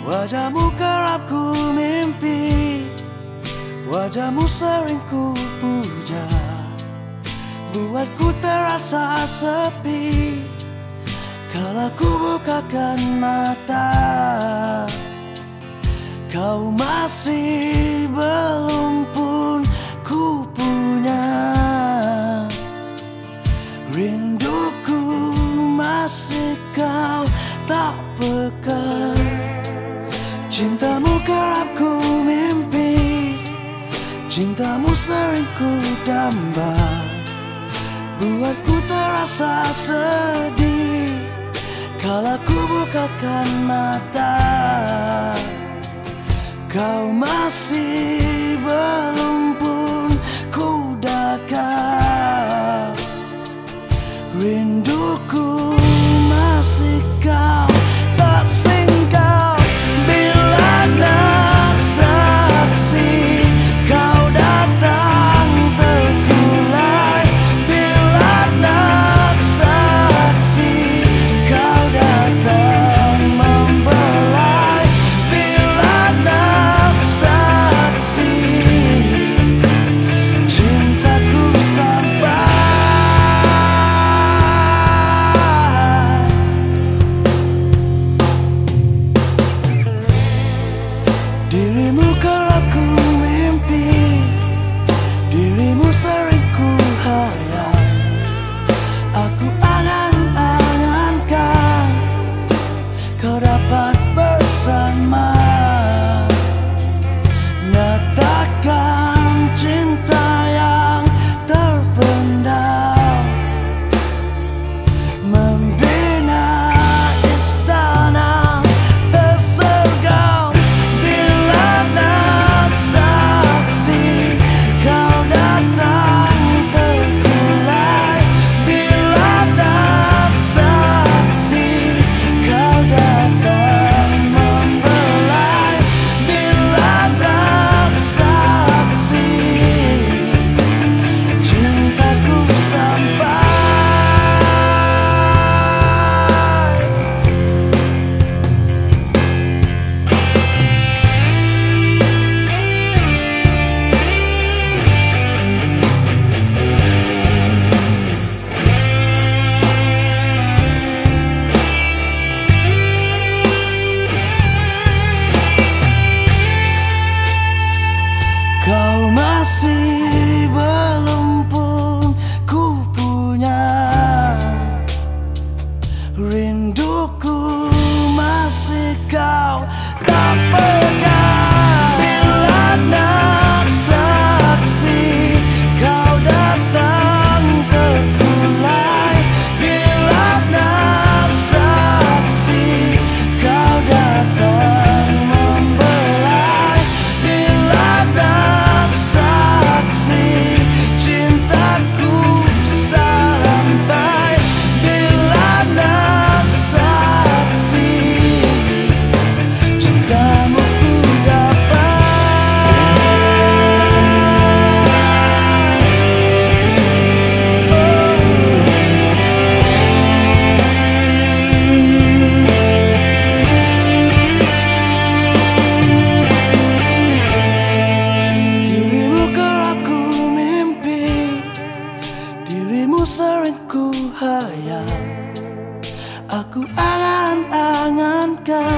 Wajahmu kerap ku mimpi, wajahmu sering ku puja, buatku terasa sepi kala ku bukakan mata. Kau masih belum pun ku punya, rinduku masih kau tak peka. Cintamu kerap ku mimpi, cintamu sering ku damba, buatku terasa sedih kala ku bukakan mata. Kau masih belum pun ku dakar, rinduku masih kau tak singgah. Bila nak saksi kau datang terkulai, bila nak saksi kau datang membelai, bila nak saksi cintaku sampai. Dirimu kerap ku mimpi, dirimu sering ku hayal. Aku angan-angankan kau dapat bersama, nyatakan cinta yang terpendam, membina istana tersergam. Bila nak saksi kau datang terkulai, bila nak saksi kau datang membelai, bila nak saksi cintaku sampai. Kau masih belum pun ku punya, rinduku masih kau tak pegang. Bila nak saksi kau datang terkulai, bila nak saksi kau datang membelai, bila nak saksi cintaku sampai, bila nak saksi cintamu ku dapat. Dirimu kerap ku mimpi, dirimu sering ku hayal. Aku angan-angankan